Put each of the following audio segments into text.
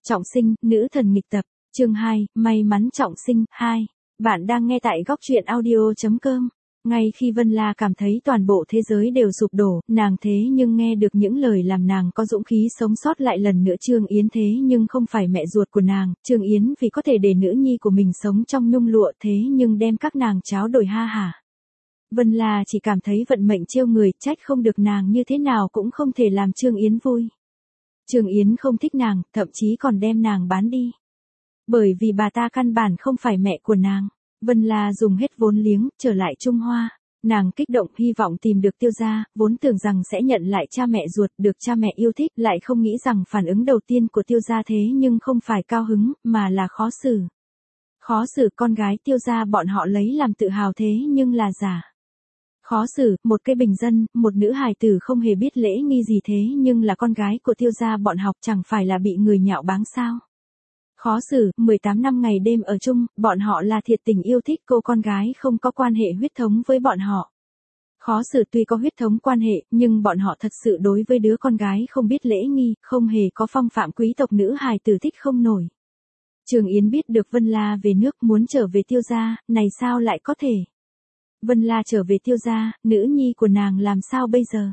Trọng sinh, nữ thần nghịch tập, chương 2, may mắn trọng sinh, 2. Bạn đang nghe tại góc truyện audio.com. Ngay khi Vân La cảm thấy toàn bộ thế giới đều sụp đổ, nàng thế nhưng nghe được những lời làm nàng có dũng khí sống sót lại lần nữa. Trương Yến thế nhưng không phải mẹ ruột của nàng, Trương Yến vì có thể để nữ nhi của mình sống trong nhung lụa thế nhưng đem các nàng tráo đổi ha hả. Vân La chỉ cảm thấy vận mệnh trêu người, trách không được nàng như thế nào cũng không thể làm Trương Yến vui. Trương Yến không thích nàng, thậm chí còn đem nàng bán đi. Bởi vì bà ta căn bản không phải mẹ của nàng. Vân La dùng hết vốn liếng, trở lại Trung Hoa. Nàng kích động hy vọng tìm được Tiêu gia, vốn tưởng rằng sẽ nhận lại cha mẹ ruột, được cha mẹ yêu thích, lại không nghĩ rằng phản ứng đầu tiên của Tiêu gia thế nhưng không phải cao hứng, mà là khó xử. Khó xử con gái Tiêu gia bọn họ lấy làm tự hào thế nhưng là giả. Khó xử, một cái bình dân, một nữ hài tử không hề biết lễ nghi gì thế nhưng là con gái của Tiêu gia bọn học chẳng phải là bị người nhạo báng sao. Khó xử, 18 năm ngày đêm ở chung, bọn họ là thiệt tình yêu thích cô con gái không có quan hệ huyết thống với bọn họ. Khó xử tuy có huyết thống quan hệ, nhưng bọn họ thật sự đối với đứa con gái không biết lễ nghi, không hề có phong phạm quý tộc nữ hài tử thích không nổi. Trương Yến biết được Vân La về nước muốn trở về Tiêu gia, này sao lại có thể? Vân La trở về Tiêu gia, nữ nhi của nàng làm sao bây giờ?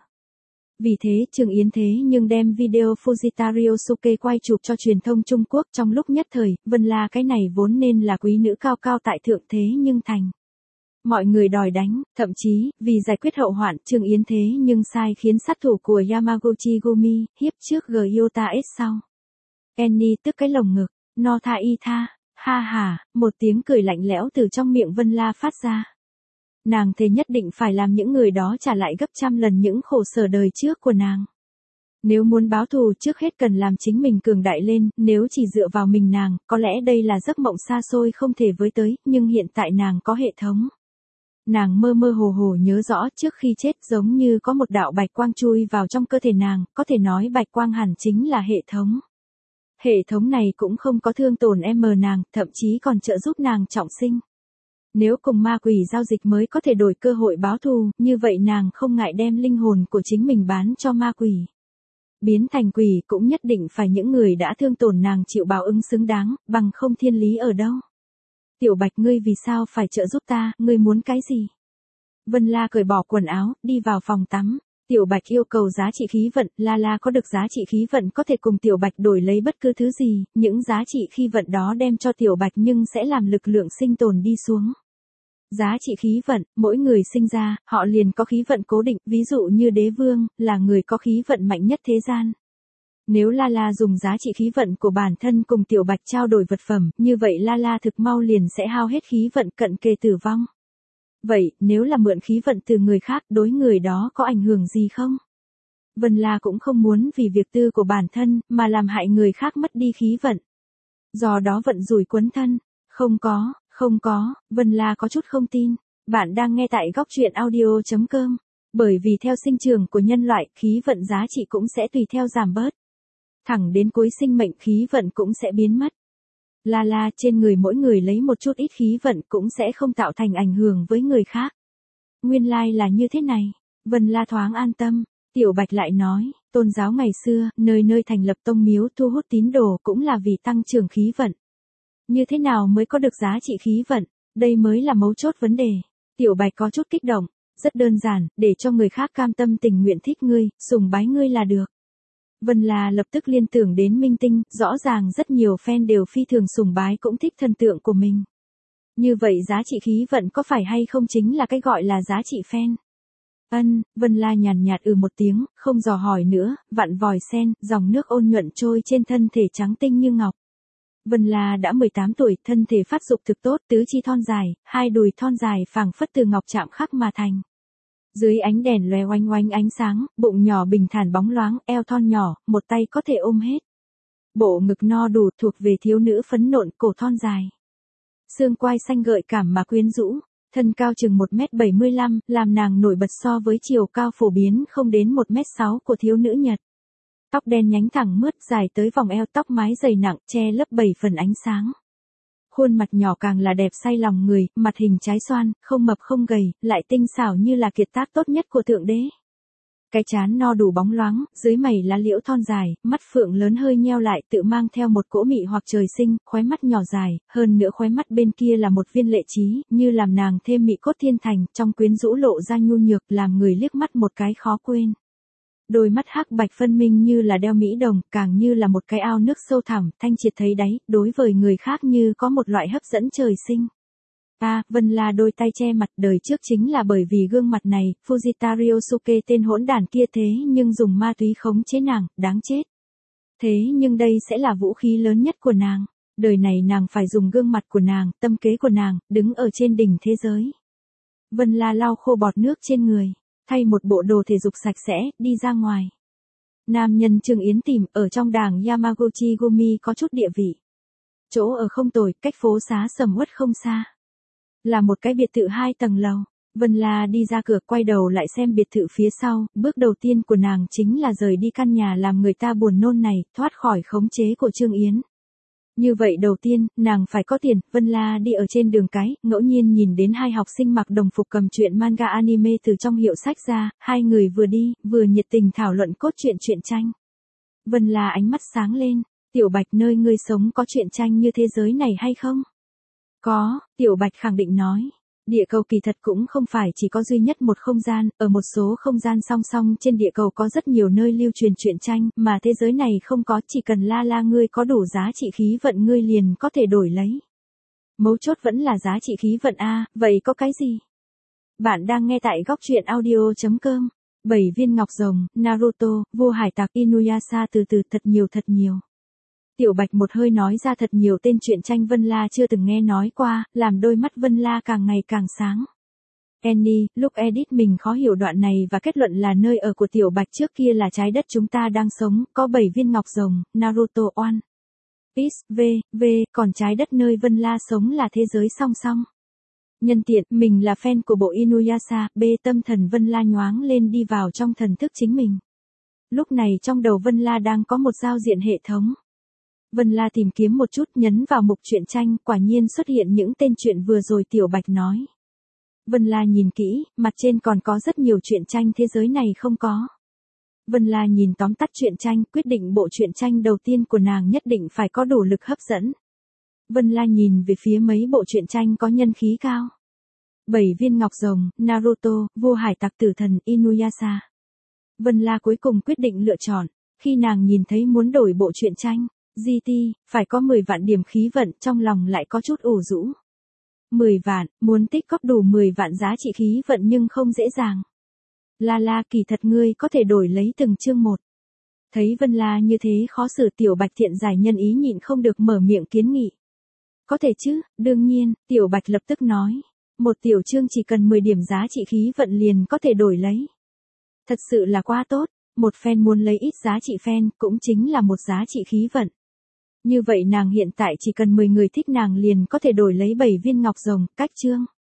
Vì thế Trương Yến thế nhưng đem video Fujita Ryosuke quay chụp cho truyền thông Trung Quốc. Trong lúc nhất thời, Vân La cái này vốn nên là quý nữ cao cao tại thượng thế nhưng thành. Mọi người đòi đánh, thậm chí, vì giải quyết hậu hoạn, Trương Yến thế nhưng sai khiến sát thủ của Yamaguchi Gumi, hiếp trước Gyota S sau. Annie tức cái lồng ngực, no tha y tha, ha ha, một tiếng cười lạnh lẽo từ trong miệng Vân La phát ra. Nàng thế nhất định phải làm những người đó trả lại gấp trăm lần những khổ sở đời trước của nàng. Nếu muốn báo thù trước hết cần làm chính mình cường đại lên, nếu chỉ dựa vào mình nàng, có lẽ đây là giấc mộng xa xôi không thể với tới, nhưng hiện tại nàng có hệ thống. Nàng mơ mơ hồ hồ nhớ rõ trước khi chết giống như có một đạo bạch quang chui vào trong cơ thể nàng, có thể nói bạch quang hẳn chính là hệ thống. Hệ thống này cũng không có thương tổn nàng, thậm chí còn trợ giúp nàng trọng sinh. Nếu cùng ma quỷ giao dịch mới có thể đổi cơ hội báo thù, như vậy nàng không ngại đem linh hồn của chính mình bán cho ma quỷ. Biến thành quỷ cũng nhất định phải những người đã thương tổn nàng chịu báo ứng xứng đáng, bằng không thiên lý ở đâu. Tiểu Bạch ngươi vì sao phải trợ giúp ta, ngươi muốn cái gì? Vân La cởi bỏ quần áo, đi vào phòng tắm. Tiểu Bạch yêu cầu giá trị khí vận, La có được giá trị khí vận có thể cùng Tiểu Bạch đổi lấy bất cứ thứ gì, những giá trị khí vận đó đem cho Tiểu Bạch nhưng sẽ làm lực lượng sinh tồn đi xuống. Giá trị khí vận, mỗi người sinh ra, họ liền có khí vận cố định, ví dụ như đế vương, là người có khí vận mạnh nhất thế gian. Nếu La dùng giá trị khí vận của bản thân cùng Tiểu Bạch trao đổi vật phẩm, như vậy La thực mau liền sẽ hao hết khí vận cận kề tử vong. Vậy, nếu là mượn khí vận từ người khác, đối người đó có ảnh hưởng gì không? Vân La cũng không muốn vì việc tư của bản thân, mà làm hại người khác mất đi khí vận. Do đó vận rủi quấn thân. Không có, Vân La có chút không tin. Bạn đang nghe tại góc truyện audio.com. Bởi vì theo sinh trưởng của nhân loại, khí vận giá trị cũng sẽ tùy theo giảm bớt. Thẳng đến cuối sinh mệnh khí vận cũng sẽ biến mất. La trên người mỗi người lấy một chút ít khí vận cũng sẽ không tạo thành ảnh hưởng với người khác. Nguyên lai là như thế này. Vân La thoáng an tâm. Tiểu Bạch lại nói, tôn giáo ngày xưa, nơi nơi thành lập tông miếu thu hút tín đồ cũng là vì tăng trưởng khí vận. Như thế nào mới có được giá trị khí vận? Đây mới là mấu chốt vấn đề. Tiểu Bạch có chút kích động. Rất đơn giản, để cho người khác cam tâm tình nguyện thích ngươi, sùng bái ngươi là được. Vân La lập tức liên tưởng đến minh tinh, rõ ràng rất nhiều fan đều phi thường sùng bái cũng thích thần tượng của mình. Như vậy giá trị khí vận có phải hay không chính là cái gọi là giá trị fan? Vân La nhàn nhạt một tiếng, không dò hỏi nữa, vặn vòi sen, dòng nước ôn nhuận trôi trên thân thể trắng tinh như ngọc. Vân La đã 18 tuổi, thân thể phát dục thực tốt, tứ chi thon dài, hai đùi thon dài phảng phất từ ngọc chạm khắc mà thành. Dưới ánh đèn lóe oanh oanh ánh sáng, bụng nhỏ bình thản bóng loáng, eo thon nhỏ, một tay có thể ôm hết. Bộ ngực no đủ thuộc về thiếu nữ phấn nộn, cổ thon dài. Xương quai xanh gợi cảm mà quyến rũ, thân cao chừng 1m75, làm nàng nổi bật so với chiều cao phổ biến không đến 1m6 của thiếu nữ Nhật. Tóc đen nhánh thẳng mướt dài tới vòng eo, tóc mái dày nặng che lấp 7 phần ánh sáng. Khuôn mặt nhỏ càng là đẹp say lòng người, mặt hình trái xoan, không mập không gầy, lại tinh xảo như là kiệt tác tốt nhất của thượng đế. Cái trán no đủ bóng loáng, dưới mày lá liễu thon dài, mắt phượng lớn hơi nheo lại tự mang theo một cỗ mị hoặc trời sinh, khóe mắt nhỏ dài, hơn nữa khóe mắt bên kia là một viên lệ trí, như làm nàng thêm mị cốt thiên thành, trong quyến rũ lộ ra nhu nhược, làm người liếc mắt một cái khó quên. Đôi mắt hắc bạch phân minh như là đeo mỹ đồng, càng như là một cái ao nước sâu thẳm, thanh triệt thấy đáy, đối với người khác như có một loại hấp dẫn trời sinh. Vân La đôi tay che mặt, đời trước chính là bởi vì gương mặt này, Fujita Ryosuke tên hỗn đản kia thế nhưng dùng ma túy khống chế nàng, đáng chết. Thế nhưng đây sẽ là vũ khí lớn nhất của nàng. Đời này nàng phải dùng gương mặt của nàng, tâm kế của nàng, đứng ở trên đỉnh thế giới. Vân La lau khô bọt nước trên người, thay một bộ đồ thể dục sạch sẽ, đi ra ngoài. Nam nhân Trương Yến tìm, ở trong đảng Yamaguchi Gumi có chút địa vị. Chỗ ở không tồi, cách phố xá sầm uất không xa. Là một cái biệt thự 2 tầng lầu. Vân La đi ra cửa quay đầu lại xem biệt thự phía sau, bước đầu tiên của nàng chính là rời đi căn nhà làm người ta buồn nôn này, thoát khỏi khống chế của Trương Yến. Như vậy đầu tiên, nàng phải có tiền, Vân La đi ở trên đường cái, ngẫu nhiên nhìn đến hai học sinh mặc đồng phục cầm truyện manga anime từ trong hiệu sách ra, hai người vừa đi, vừa nhiệt tình thảo luận cốt truyện tranh. Vân La ánh mắt sáng lên, Tiểu Bạch nơi ngươi sống có truyện tranh như thế giới này hay không? Có, Tiểu Bạch khẳng định nói. Địa cầu kỳ thật cũng không phải chỉ có duy nhất một không gian, ở một số không gian song song trên địa cầu có rất nhiều nơi lưu truyền truyện tranh, mà thế giới này không có, chỉ cần La ngươi có đủ giá trị khí vận ngươi liền có thể đổi lấy. Mấu chốt vẫn là giá trị khí vận a, vậy có cái gì? Bạn đang nghe tại góc truyện audio.com. 7 viên ngọc rồng, Naruto, vua hải tặc Inuyasha từ từ thật nhiều. Tiểu Bạch một hơi nói ra thật nhiều tên truyện tranh Vân La chưa từng nghe nói qua, làm đôi mắt Vân La càng ngày càng sáng. Annie, lúc edit mình khó hiểu đoạn này và kết luận là nơi ở của Tiểu Bạch trước kia là trái đất chúng ta đang sống, có 7 viên ngọc rồng, Naruto One Piece, còn trái đất nơi Vân La sống là thế giới song song. Nhân tiện, mình là fan của bộ Inuyasha, tâm thần Vân La nhoáng lên đi vào trong thần thức chính mình. Lúc này trong đầu Vân La đang có một giao diện hệ thống. Vân La tìm kiếm một chút, nhấn vào mục truyện tranh, quả nhiên xuất hiện những tên truyện vừa rồi Tiểu Bạch nói. Vân La nhìn kỹ, mặt trên còn có rất nhiều truyện tranh thế giới này không có. Vân La nhìn tóm tắt truyện tranh, quyết định bộ truyện tranh đầu tiên của nàng nhất định phải có đủ lực hấp dẫn. Vân La nhìn về phía mấy bộ truyện tranh có nhân khí cao. 7 viên ngọc rồng, Naruto, vua hải tặc tử thần, Inuyasha. Vân La cuối cùng quyết định lựa chọn, khi nàng nhìn thấy muốn đổi bộ truyện tranh. GT, phải có 10 vạn điểm khí vận, trong lòng lại có chút ủ rũ. 10 vạn, muốn tích góp đủ 10 vạn giá trị khí vận nhưng không dễ dàng. La kỳ thật ngươi có thể đổi lấy từng chương một. Thấy Vân La như thế khó xử, Tiểu Bạch thiện giải nhân ý nhịn không được mở miệng kiến nghị. Có thể chứ, đương nhiên, Tiểu Bạch lập tức nói. Một tiểu chương chỉ cần 10 điểm giá trị khí vận liền có thể đổi lấy. Thật sự là quá tốt, một fan muốn lấy ít giá trị fan cũng chính là một giá trị khí vận. Như vậy nàng hiện tại chỉ cần 10 người thích nàng liền có thể đổi lấy 7 viên ngọc rồng, cách chương.